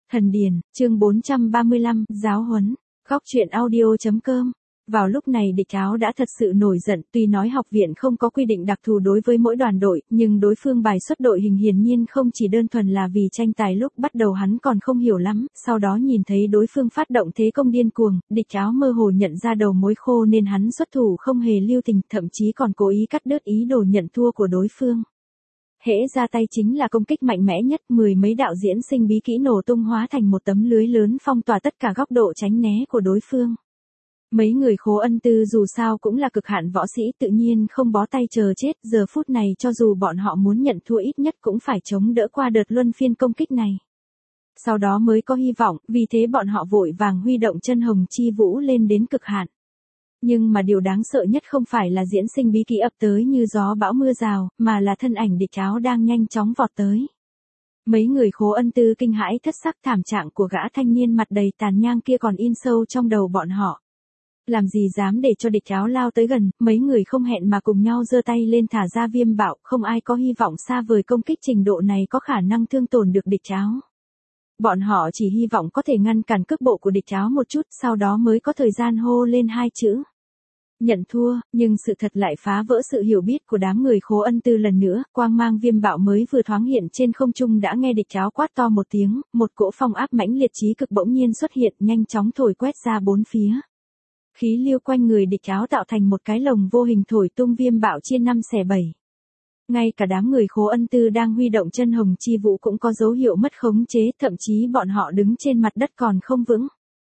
Thần Điền, chương 435, giáo huấn, góc truyện audio.com. Vào lúc này địch áo đã thật sự nổi giận, tuy nói học viện không có quy định đặc thù đối với mỗi đoàn đội, nhưng đối phương bài xuất đội hình hiển nhiên không chỉ đơn thuần là vì tranh tài. Lúc bắt đầu hắn còn không hiểu lắm, sau đó nhìn thấy đối phương phát động thế công điên cuồng, địch áo mơ hồ nhận ra đầu mối khô nên hắn xuất thủ không hề lưu tình, thậm chí còn cố ý cắt đứt ý đồ nhận thua của đối phương. Hễ ra tay chính là công kích mạnh mẽ nhất, mười mấy đạo diễn sinh bí kỹ nổ tung hóa thành một tấm lưới lớn phong tỏa tất cả góc độ tránh né của đối phương. Mấy người Khố Ân Tư dù sao cũng là cực hạn võ sĩ, tự nhiên không bó tay chờ chết, giờ phút này cho dù bọn họ muốn nhận thua ít nhất cũng phải chống đỡ qua đợt luân phiên công kích này. Sau đó mới có hy vọng, vì thế bọn họ vội vàng huy động chân hồng chi vũ lên đến cực hạn. Nhưng mà điều đáng sợ nhất không phải là diễn sinh bí kỹ ập tới như gió bão mưa rào, mà là thân ảnh địch áo đang nhanh chóng vọt tới. Mấy người Khố Ân Tư kinh hãi thất sắc, thảm trạng của gã thanh niên mặt đầy tàn nhang kia còn in sâu trong đầu bọn họ. Làm gì dám để cho địch áo lao tới gần, mấy người không hẹn mà cùng nhau giơ tay lên thả ra viêm bạo, không ai có hy vọng xa vời công kích trình độ này có khả năng thương tổn được địch áo. Bọn họ chỉ hy vọng có thể ngăn cản cước bộ của địch áo một chút, sau đó mới có thời gian hô lên hai chữ nhận thua, nhưng sự thật lại phá vỡ sự hiểu biết của đám người Khố Ân Tư lần nữa. Quang mang viêm bạo mới vừa thoáng hiện trên không trung đã nghe địch áo quát to một tiếng, một cỗ phong áp mãnh liệt chí cực bỗng nhiên xuất hiện, nhanh chóng thổi quét ra bốn phía. Khí lưu quanh người địch áo tạo thành một cái lồng vô hình thổi tung viêm bạo chia năm xẻ bảy. Ngay cả đám người Khố Ân Tư đang huy động chân hồng chi vũ cũng có dấu hiệu mất khống chế, thậm chí bọn họ đứng trên mặt đất còn không vững.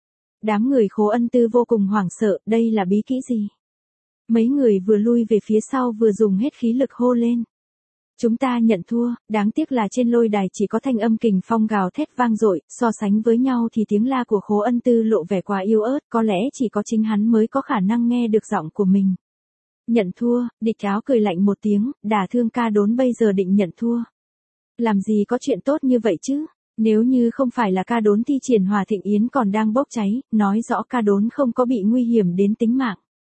Đám người Khố Ân Tư vô cùng hoảng sợ, đây là bí kỹ gì? Mấy người vừa lui về phía sau vừa dùng hết khí lực hô lên. Chúng ta nhận thua, đáng tiếc là trên lôi đài chỉ có thanh âm kình phong gào thét vang dội, so sánh với nhau thì tiếng la của Khố Ân Tư lộ vẻ quá yếu ớt, có lẽ chỉ có chính hắn mới có khả năng nghe được giọng của mình. Nhận thua, địch áo cười lạnh một tiếng, đả thương ca đốn bây giờ định nhận thua. Làm gì có chuyện tốt như vậy chứ? Nếu như không phải là ca đốn thi triển Hòa Thịnh Yến còn đang bốc cháy, nói rõ ca đốn không có bị nguy hiểm đến tính mạng.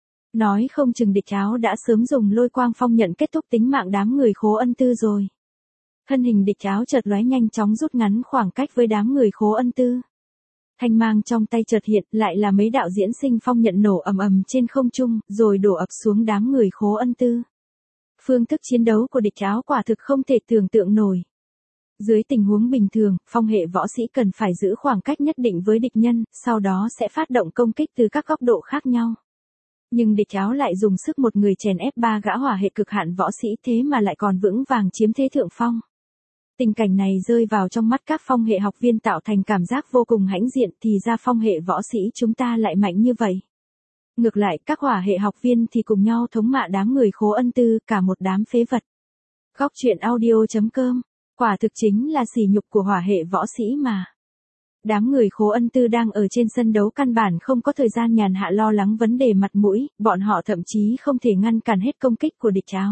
Nói không chừng địch áo đã sớm dùng lôi quang phong nhận kết thúc tính mạng đám người Khố Ân Tư rồi. Thân hình địch áo chợt lóe nhanh chóng rút ngắn khoảng cách với đám người Khố Ân Tư. Thanh mang trong tay chợt hiện, lại là mấy đạo diễn sinh phong nhận nổ ầm ầm trên không trung, rồi đổ ập xuống đám người Khố Ân Tư. Phương thức chiến đấu của địch áo quả thực không thể tưởng tượng nổi. Dưới tình huống bình thường, phong hệ võ sĩ cần phải giữ khoảng cách nhất định với địch nhân, sau đó sẽ phát động công kích từ các góc độ khác nhau. Nhưng địch áo lại dùng sức một người chèn ép ba gã hỏa hệ cực hạn võ sĩ, thế mà lại còn vững vàng chiếm thế thượng phong. Tình cảnh này rơi vào trong mắt các phong hệ học viên tạo thành cảm giác vô cùng hãnh diện, thì ra phong hệ võ sĩ chúng ta lại mạnh như vậy. Ngược lại các hỏa hệ học viên thì cùng nhau thống mạ đám người Khố Ân Tư, cả một đám phế vật. Góc truyện audio.com, quả thực chính là sỉ nhục của hỏa hệ võ sĩ mà. Đám người Khố Ân Tư đang ở trên sân đấu căn bản không có thời gian nhàn hạ lo lắng vấn đề mặt mũi, bọn họ thậm chí không thể ngăn cản hết công kích của địch áo.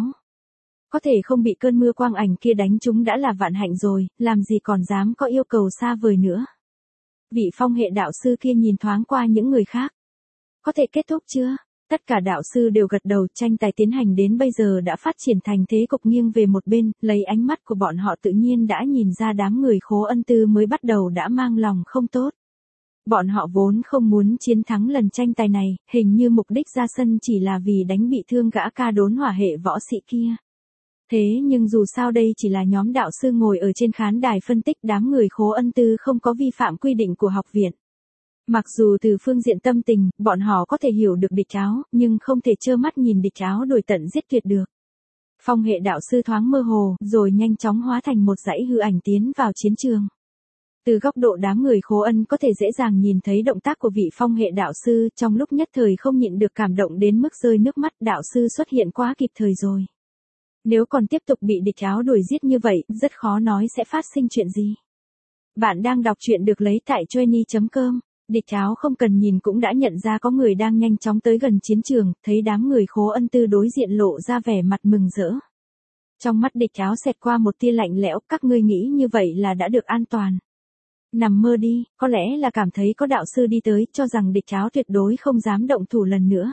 Có thể không bị cơn mưa quang ảnh kia đánh trúng đã là vạn hạnh rồi, làm gì còn dám có yêu cầu xa vời nữa. Vị phong hệ đạo sư kia nhìn thoáng qua những người khác. Có thể kết thúc chưa? Tất cả đạo sư đều gật đầu, tranh tài tiến hành đến bây giờ đã phát triển thành thế cục nghiêng về một bên, lấy ánh mắt của bọn họ tự nhiên đã nhìn ra đám người Khố Ân Tư mới bắt đầu đã mang lòng không tốt. Bọn họ vốn không muốn chiến thắng lần tranh tài này, hình như mục đích ra sân chỉ là vì đánh bị thương gã ca đốn hỏa hệ võ sĩ kia. Thế nhưng dù sao đây chỉ là nhóm đạo sư ngồi ở trên khán đài phân tích, đám người Khố Ân Tư không có vi phạm quy định của học viện. Mặc dù từ phương diện tâm tình, bọn họ có thể hiểu được địch áo, nhưng không thể trơ mắt nhìn địch áo đuổi tận giết tuyệt được. Phong hệ đạo sư thoáng mơ hồ, rồi nhanh chóng hóa thành một dãy hư ảnh tiến vào chiến trường. Từ góc độ đám người Khố Ân có thể dễ dàng nhìn thấy động tác của vị phong hệ đạo sư, trong lúc nhất thời không nhịn được cảm động đến mức rơi nước mắt, đạo sư xuất hiện quá kịp thời rồi. Nếu còn tiếp tục bị địch áo đuổi giết như vậy, rất khó nói sẽ phát sinh chuyện gì. Bạn đang đọc truyện được lấy tại Joenie.com. Địch áo không cần nhìn cũng đã nhận ra có người đang nhanh chóng tới gần chiến trường, thấy đám người Khố Ân Tư đối diện lộ ra vẻ mặt mừng rỡ. Trong mắt địch áo xẹt qua một tia lạnh lẽo, các ngươi nghĩ như vậy là đã được an toàn. Nằm mơ đi, có lẽ là cảm thấy có đạo sư đi tới, cho rằng địch áo tuyệt đối không dám động thủ lần nữa.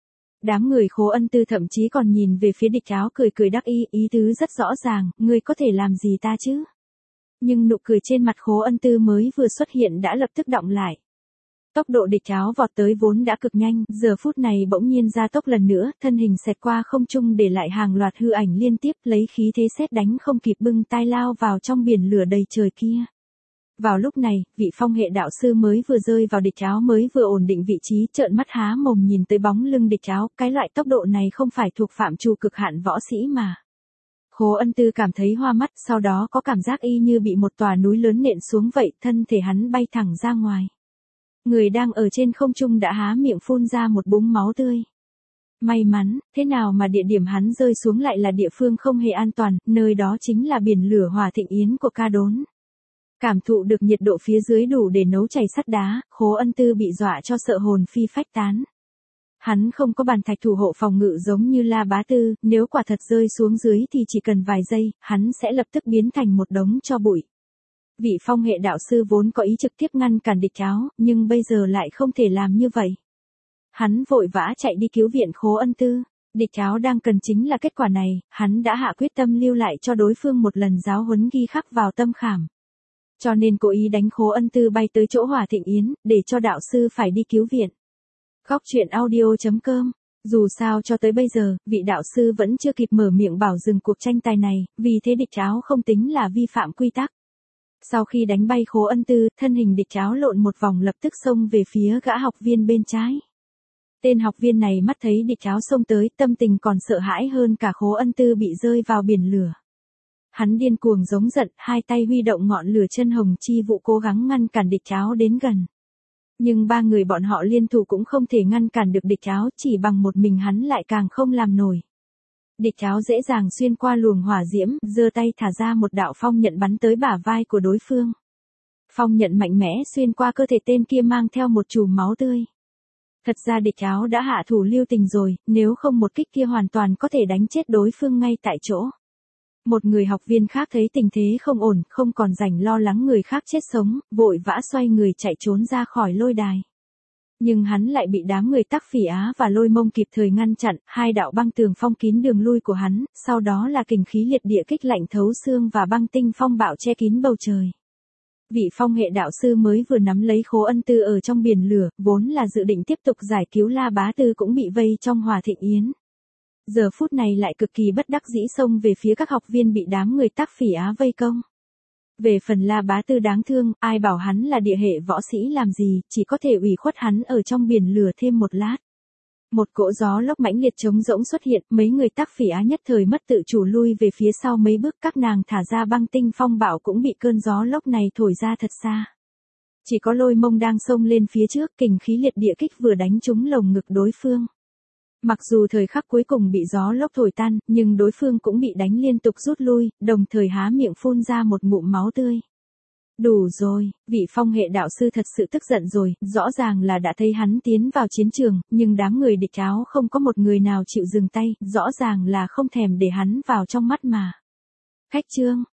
Đám người Khố Ân Tư thậm chí còn nhìn về phía địch áo cười cười đắc ý, ý tứ rất rõ ràng, ngươi có thể làm gì ta chứ? Nhưng nụ cười trên mặt Khố Ân Tư mới vừa xuất hiện đã lập tức đọng lại. Tốc độ địch áo vọt tới vốn đã cực nhanh, giờ phút này bỗng nhiên gia tốc lần nữa, thân hình xẹt qua không trung để lại hàng loạt hư ảnh liên tiếp, lấy khí thế sét đánh không kịp bưng tai lao vào trong biển lửa đầy trời kia. Vào lúc này, vị phong hệ đạo sư mới vừa rơi vào địch áo mới vừa ổn định vị trí, trợn mắt há mồm nhìn tới bóng lưng địch áo, cái loại tốc độ này không phải thuộc phạm trù cực hạn võ sĩ mà. Khố Ân Tư cảm thấy hoa mắt, sau đó có cảm giác y như bị một tòa núi lớn nện xuống vậy, thân thể hắn bay thẳng ra ngoài. Người đang ở trên không trung đã há miệng phun ra một búng máu tươi. May mắn, thế nào mà địa điểm hắn rơi xuống lại là địa phương không hề an toàn, nơi đó chính là biển lửa Hỏa Thịnh Yến của Ca Đốn. Cảm thụ được nhiệt độ phía dưới đủ để nấu chảy sắt đá, Khố Ân Tư bị dọa cho sợ hồn phi phách tán. Hắn không có bàn thạch thủ hộ phòng ngự giống như La Bá Tư, nếu quả thật rơi xuống dưới thì chỉ cần vài giây, hắn sẽ lập tức biến thành một đống tro bụi. Vị phong hệ đạo sư vốn có ý trực tiếp ngăn cản địch áo, nhưng bây giờ lại không thể làm như vậy. Hắn vội vã chạy đi cứu viện Khố Ân Tư. Địch áo đang cần chính là kết quả này, hắn đã hạ quyết tâm lưu lại cho đối phương một lần giáo huấn ghi khắc vào tâm khảm. Cho nên cố ý đánh Khố Ân Tư bay tới chỗ Hỏa Thịnh Yến, để cho đạo sư phải đi cứu viện. Góc truyện audio.com. Dù sao cho tới bây giờ, vị đạo sư vẫn chưa kịp mở miệng bảo dừng cuộc tranh tài này, vì thế địch áo không tính là vi phạm quy tắc. Sau khi đánh bay Khố Ân Tư, thân hình địch áo lộn một vòng lập tức xông về phía gã học viên bên trái. Tên học viên này mắt thấy địch áo xông tới, tâm tình còn sợ hãi hơn cả Khố Ân Tư bị rơi vào biển lửa. Hắn điên cuồng giống giận, hai tay huy động ngọn lửa chân hồng chi vụ cố gắng ngăn cản địch áo đến gần. Nhưng ba người bọn họ liên thủ cũng không thể ngăn cản được địch áo, chỉ bằng một mình hắn lại càng không làm nổi. Địch áo dễ dàng xuyên qua luồng hỏa diễm, giơ tay thả ra một đạo phong nhận bắn tới bả vai của đối phương. Phong nhận mạnh mẽ xuyên qua cơ thể tên kia mang theo một chùm máu tươi. Thật ra địch áo đã hạ thủ lưu tình rồi, nếu không một kích kia hoàn toàn có thể đánh chết đối phương ngay tại chỗ. Một người học viên khác thấy tình thế không ổn, không còn rảnh lo lắng người khác chết sống, vội vã xoay người chạy trốn ra khỏi lôi đài. Nhưng hắn lại bị đám người Tắc Phỉ Á và Lôi Mông kịp thời ngăn chặn, hai đạo băng tường phong kín đường lui của hắn, sau đó là kình khí liệt địa kích lạnh thấu xương và băng tinh phong bạo che kín bầu trời. Vị phong hệ đạo sư mới vừa nắm lấy Khố Ân Tư ở trong biển lửa, vốn là dự định tiếp tục giải cứu La Bá Tư cũng bị vây trong Hỏa Thịnh Yến. Giờ phút này lại cực kỳ bất đắc dĩ xông về phía các học viên bị đám người Tắc Phỉ Á vây công. Về phần La Bá Tư đáng thương, ai bảo hắn là địa hệ võ sĩ làm gì, chỉ có thể ủy khuất hắn ở trong biển lửa thêm một lát. Một cỗ gió lốc mãnh liệt trống rỗng xuất hiện, mấy người Tắc Phỉ Á nhất thời mất tự chủ lui về phía sau mấy bước, các nàng thả ra băng tinh phong bạo cũng bị cơn gió lốc này thổi ra thật xa. Chỉ có Lôi Mông đang xông lên phía trước, kình khí liệt địa kích vừa đánh trúng lồng ngực đối phương. Mặc dù thời khắc cuối cùng bị gió lốc thổi tan, nhưng đối phương cũng bị đánh liên tục rút lui, đồng thời há miệng phun ra một ngụm máu tươi. Đủ rồi, vị phong hệ đạo sư thật sự tức giận rồi, rõ ràng là đã thấy hắn tiến vào chiến trường, nhưng đám người địch áo không có một người nào chịu dừng tay, rõ ràng là không thèm để hắn vào trong mắt mà. Khách trương,